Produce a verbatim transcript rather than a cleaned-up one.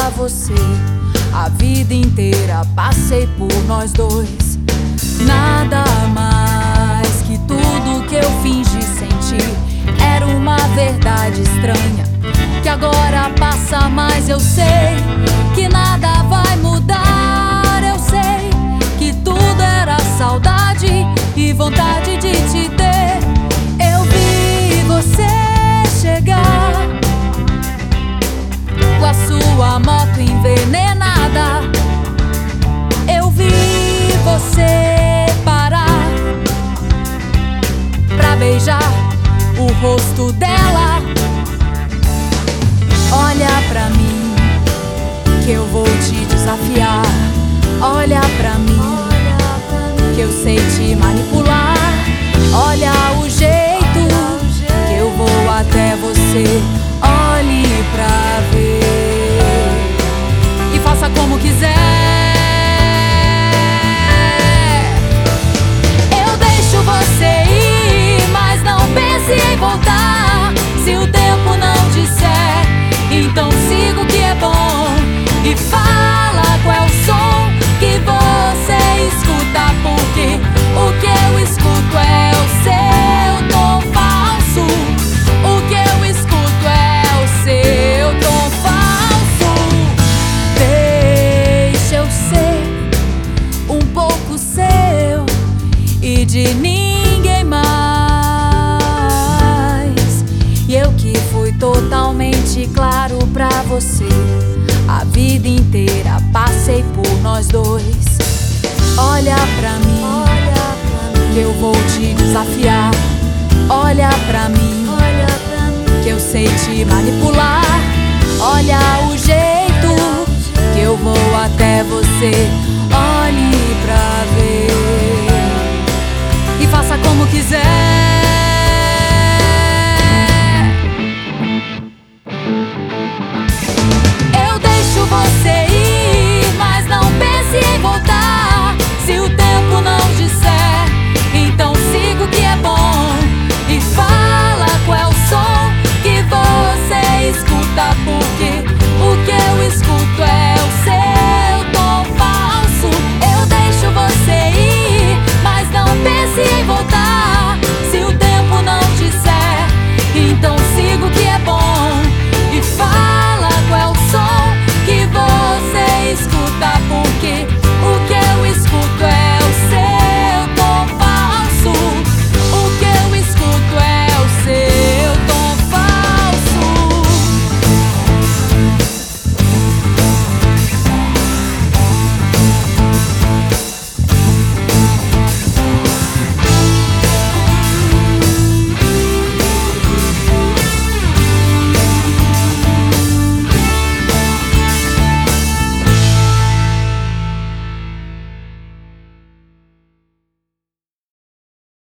pra você. A vida inteira passei por nós dois. Nada mais que tudo que eu fingi sentir. Era uma verdade estranha que agora passa, mas eu sei que nada vai mudar. Eu sei que tudo era saudade e vontade de te ter. Eu vi você chegar com a sua moto envenenada. Eu vi você parar pra beijar o rosto dela. Olha pra mim que eu vou te desafiar. Olha pra mim que eu sei te manipular. Olha o jeito que eu vou até você. Olhe pra ver e faça como quiser. Eu deixo você ir, mas não pense em voltar. Se o tempo não disser, então siga o que é bom e fala qual é o som que você escuta, porque o que eu escuto é o seu tom falso. O que eu escuto é o seu tom falso. Deixa eu ser um pouco seu e de ninguém mais. E eu que fui totalmente claro pra você. A vida inteira passei por nós dois. Olha pra mim, olha pra mim que eu vou te desafiar. Olha pra mim, olha pra mim que eu sei te manipular. Olha o jeito que eu vou até você. Olhe pra ver e faça como quiser.